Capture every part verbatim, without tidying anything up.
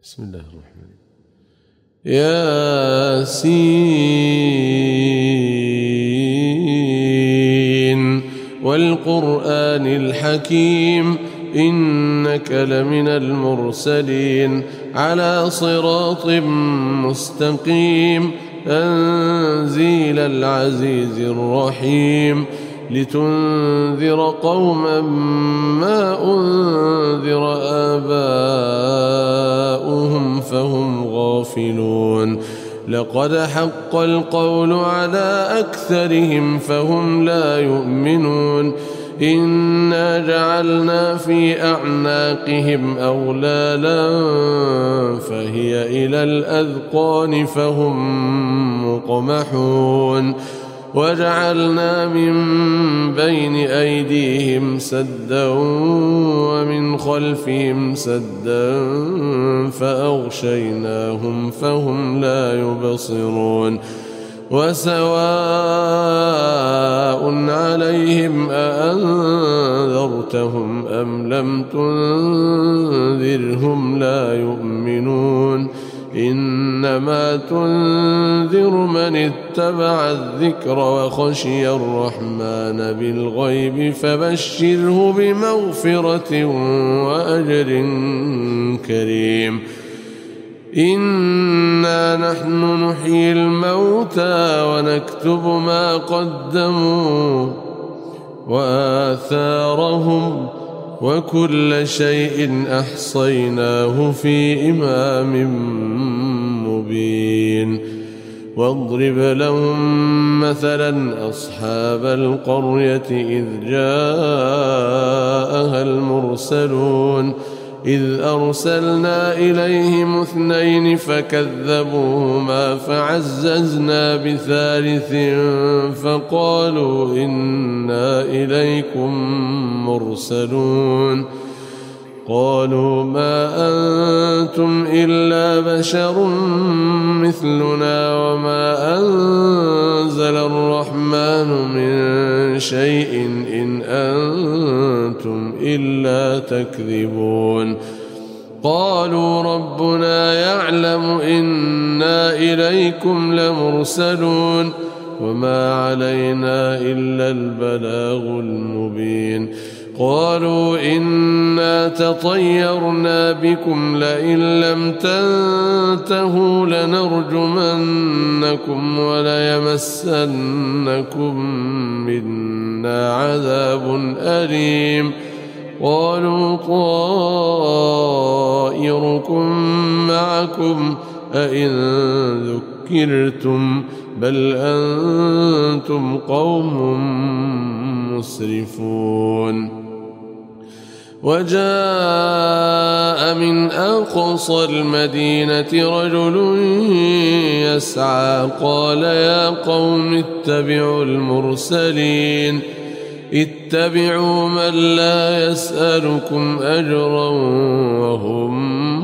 بسم الله الرحمن ياسين والقرآن الحكيم إنك لمن المرسلين على صراط مستقيم تنزيل العزيز الرحيم لتنذر قوما ما أنذر آباؤهم فهم غافلون لقد حق القول على أكثرهم فهم لا يؤمنون إنا جعلنا في أعناقهم أغلالا فهي إلى الأذقان فهم مقمحون وجعلنا من بين أيديهم سدا ومن خلفهم سدا فأغشيناهم فهم لا يبصرون وسواء عليهم أأنذرتهم أم لم تنذرهم لا يؤمنون إنما تنذر من اتبع الذكر وخشي الرحمن بالغيب فبشره بمغفرة وأجر كريم إنا نحن نحيي الموتى ونكتب ما قدموا وآثارهم وكل شيء أحصيناه في إمام مبين واضرب لهم مثلا أصحاب القرية إذ جاءها المرسلون إذ أرسلنا إليهم اثنين فكذبوهما فعززنا بثالث فقالوا إنا إليكم مرسلون قالوا ما أنتم إلا بشر مثلنا وما أنزل الرحمن من شيء إن أنتم إلا تكذبون قالوا ربنا يعلم إنا إليكم لمرسلون وما علينا إلا البلاغ المبين قالوا إنا تطيرنا بكم لئن لم تنتهوا لنرجمنكم وليمسنكم منا عذاب أليم قالوا طائركم معكم أئن ذكرتم بل أنتم قوم مسرفون وجاء من أقصى المدينة رجل يسعى قال يا قوم اتبعوا المرسلين اتبعوا من لا يسألكم أجرا وهم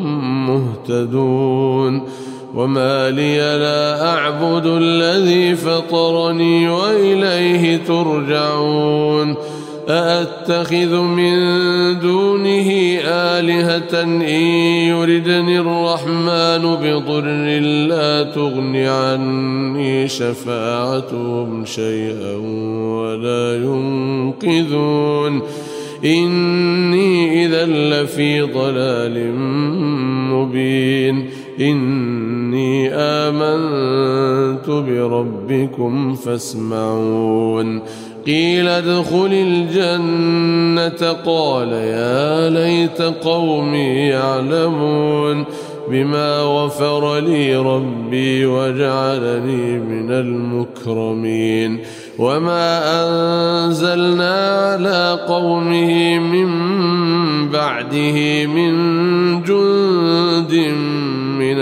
مهتدون وما لي لا أعبد الذي فطرني وإليه ترجعون أأتخذ من دونه آلهة إن يردني الرحمن بضر لا تغن عني شفاعتهم شيئا ولا ينقذون إني إذا لفي ضلال مبين إني آمنت بربكم فاسمعون قيل ادخل الجنة قال يا ليت قومي يعلمون بما غفر لي ربي وجعلني من المكرمين وما أنزلنا على قومه من بعده من جند من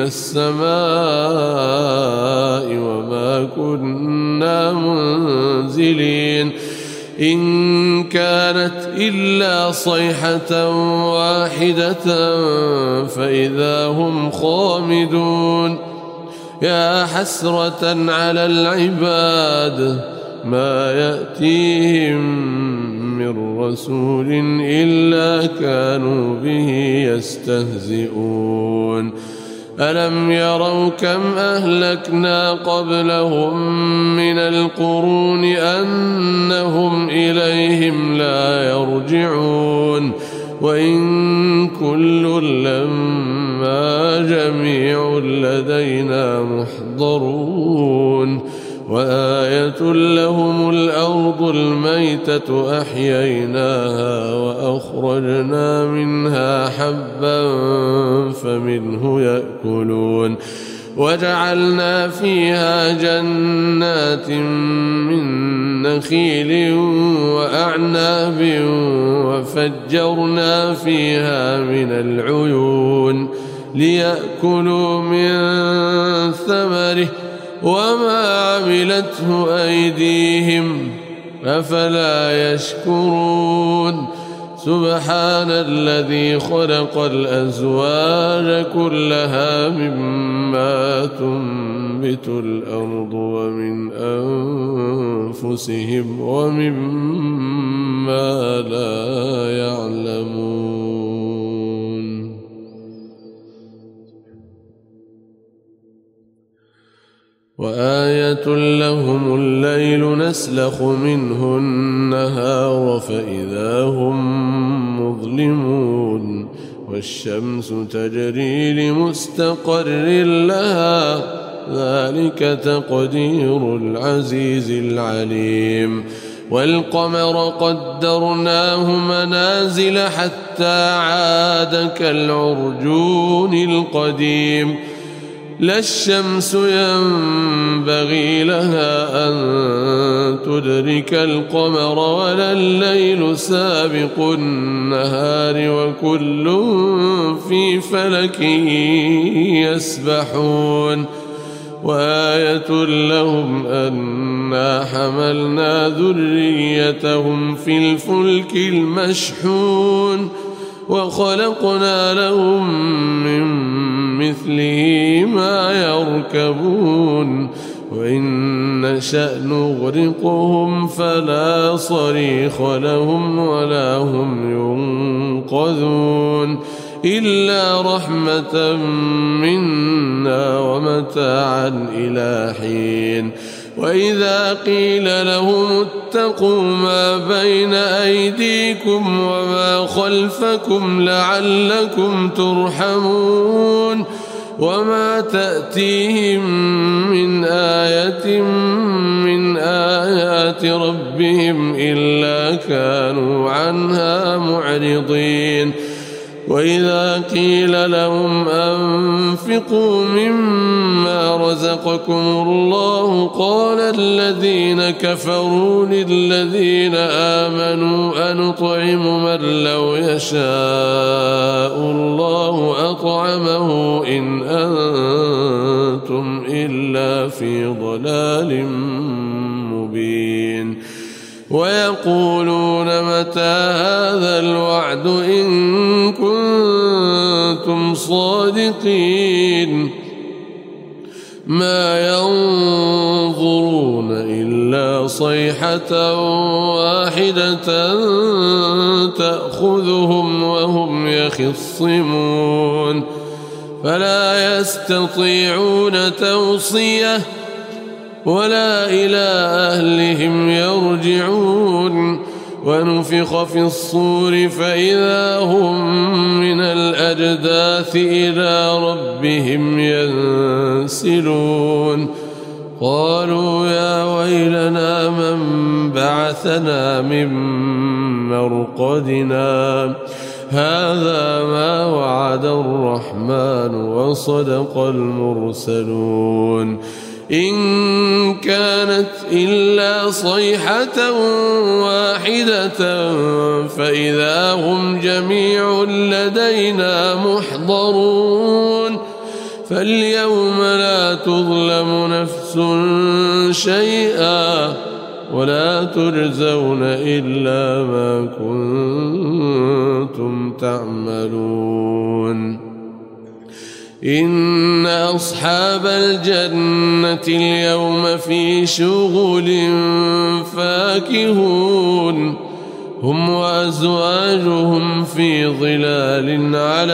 السماء وما كنا منزلين إن كانت إلا صيحة واحدة فإذا هم خامدون يا حسرة على العباد ما يأتيهم من رسول إلا كانوا به يستهزئون ألم يروا كم أهلكنا قبلهم من القرون أنهم إليهم لا يرجعون وإن كل لما جميع لدينا محضرون وآية لهم الأرض الميتة أحييناها وأخرجنا منها حبا فمنه يأكلون وجعلنا فيها جنات من نخيل وأعناب وفجرنا فيها من العيون ليأكلوا من ثمره وما عملته أيديهم أفلا يشكرون سبحان الذي خلق الأزواج كلها مما تنبت الأرض ومن أنفسهم ومما لا يعلمون وآية لهم الليل نسلخ منه النهار فإذا هم مظلمون والشمس تجري لمستقر لها ذلك تقدير العزيز العليم والقمر قدرناه منازل حتى عاد كالعرجون القديم لا الشمس ينبغي لها أن تدرك القمر ولا الليل سابق النهار وكل في فلك يسبحون وآية لهم أنا حملنا ذريتهم في الفلك المشحون وخلقنا لهم من مثله ما يركبون وإن نشأ نغرقهم فلا صريخ لهم ولا هم ينقذون إلا رحمة منا ومتاعا إلى حين وإذا قيل لهم اتقوا ما بين أيديكم وما خلفكم لعلكم ترحمون وما تأتيهم من آية من آيات ربهم إلا كانوا عنها معرضين وإذا قيل لهم أنفقوا مما رزقكم الله قال الذين كفروا للذين آمنوا أنطعم من لو يشاء الله أطعمه إن أنتم إلا في ضلال مبين ويقولون متى هذا الوعد إن كنتم صادقين ما ينظرون إلا صيحة واحدة تأخذهم وهم يخصمون فلا يستطيعون توصية ولا إلى أهلهم يرجعون ونفخ في الصور فإذا هم من الأجداث إلى ربهم ينسلون قالوا يا ويلنا من بعثنا من مرقدنا هذا ما وعد الرحمن وصدق المرسلون إن كانت إلا صيحة واحدة فإذا هم جميع لدينا محضرون فاليوم لا تظلم نفس شيئا ولا تجزون إلا ما كنتم تعملون إن أصحاب الجنة اليوم في شغل فاكهون هم وأزواجهم في ظلال على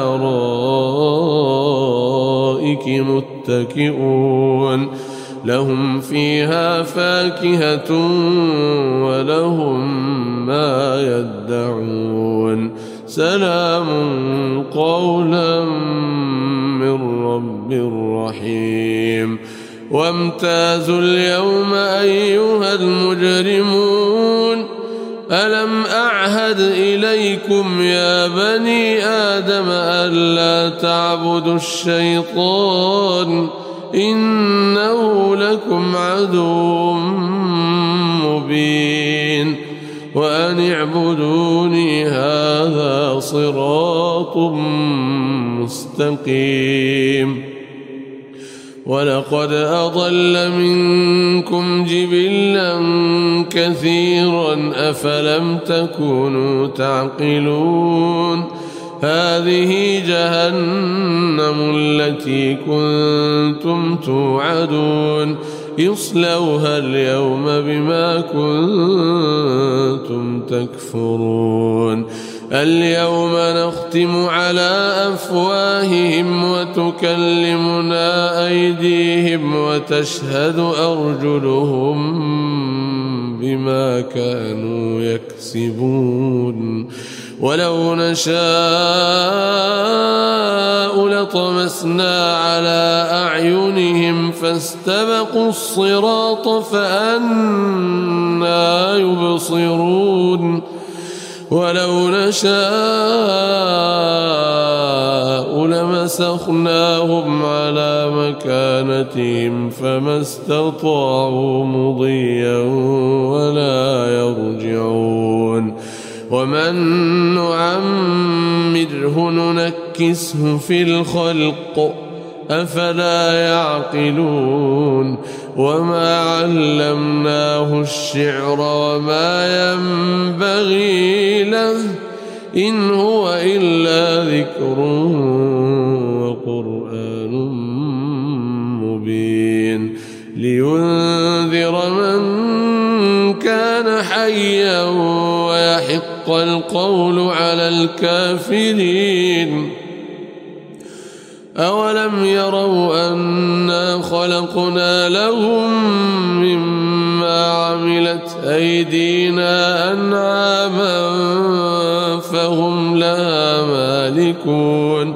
الأرائك متكئون لهم فيها فاكهة ولهم ما يدعون سلام قولا من رب رحيم وامتازوا اليوم أيها المجرمون ألم أعهد إليكم يا بني آدم ألا تعبدوا الشيطان إنه لكم عدو مبين وأن اعبدوني هذا صراط مستقيم ولقد أضل منكم جبلا كثيرا أفلم تكونوا تعقلون هذه جهنم التي كنتم توعدون اصلوها اليوم بما كنتم تكفرون اليوم نختم على أفواههم وتكلمنا أيديهم وتشهد أرجلهم بما كانوا يكسبون ولو نشاء لطمسنا على أعينهم فاستبقوا الصراط فأنى يبصرون ولو نشاء لمسخناهم على مكانتهم فما استطاعوا مضيا ولا يرجعون ومن نعمره ننكسه في الخلق أفلا يعقلون وما علمناه الشعر وما ينبغي له إن هو إلا ذكر وقرآن مبين لينذر من كان حيا ويحق القول على الكافرين أولم يروا أنا خلقنا لهم مما عملت أيدينا أنعاما فهم لها مالكون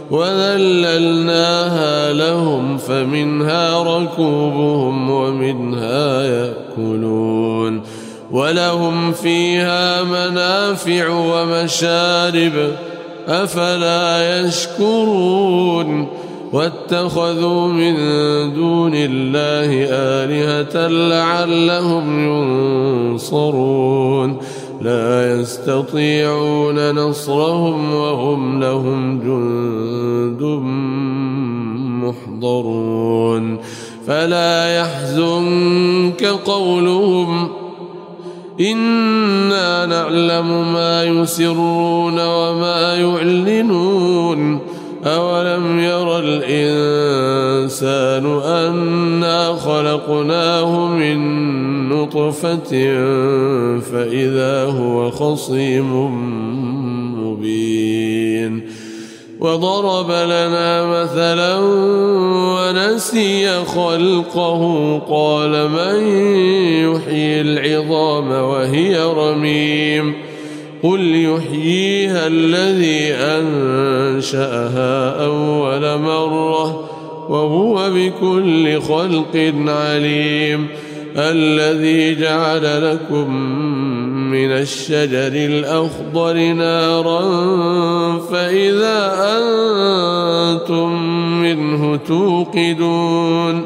وذللناها لهم فمنها ركوبهم ومنها يأكلون ولهم فيها منافع ومشارب أفلا يشكرون واتخذوا من دون الله آلهة لعلهم ينصرون لا يستطيعون نصرهم وهم لهم جند محضرون فلا يحزنك قولهم إنا نعلم ما يسرون وما يعلنون أولم ير الإنسان أنا خلقناه من نطفة فإذا هو خصيم مبين وضرب لنا مثلا ونسي خلقه قال من يحيي العظام وهي رميم قل يحييها الذي أنشأها أول مرة وهو بكل خلق عليم الذي جعل لكم من الشجر الأخضر نارا فإذا أنتم منه توقدون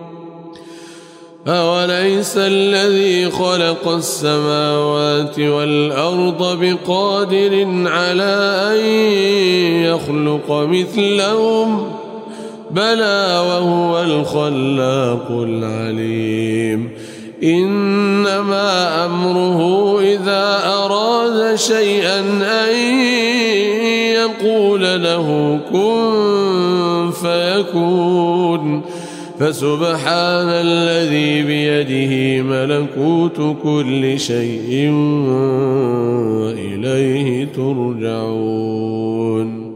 أوليس الذي خلق السماوات والأرض بقادر على أن يخلق مثلهم بلى وهو الخلاق العليم إنما أمره إذا أراد شيئا أن يقول له كن فيكون فسبحان الذي بيده ملكوت كل شيء وإليه ترجعون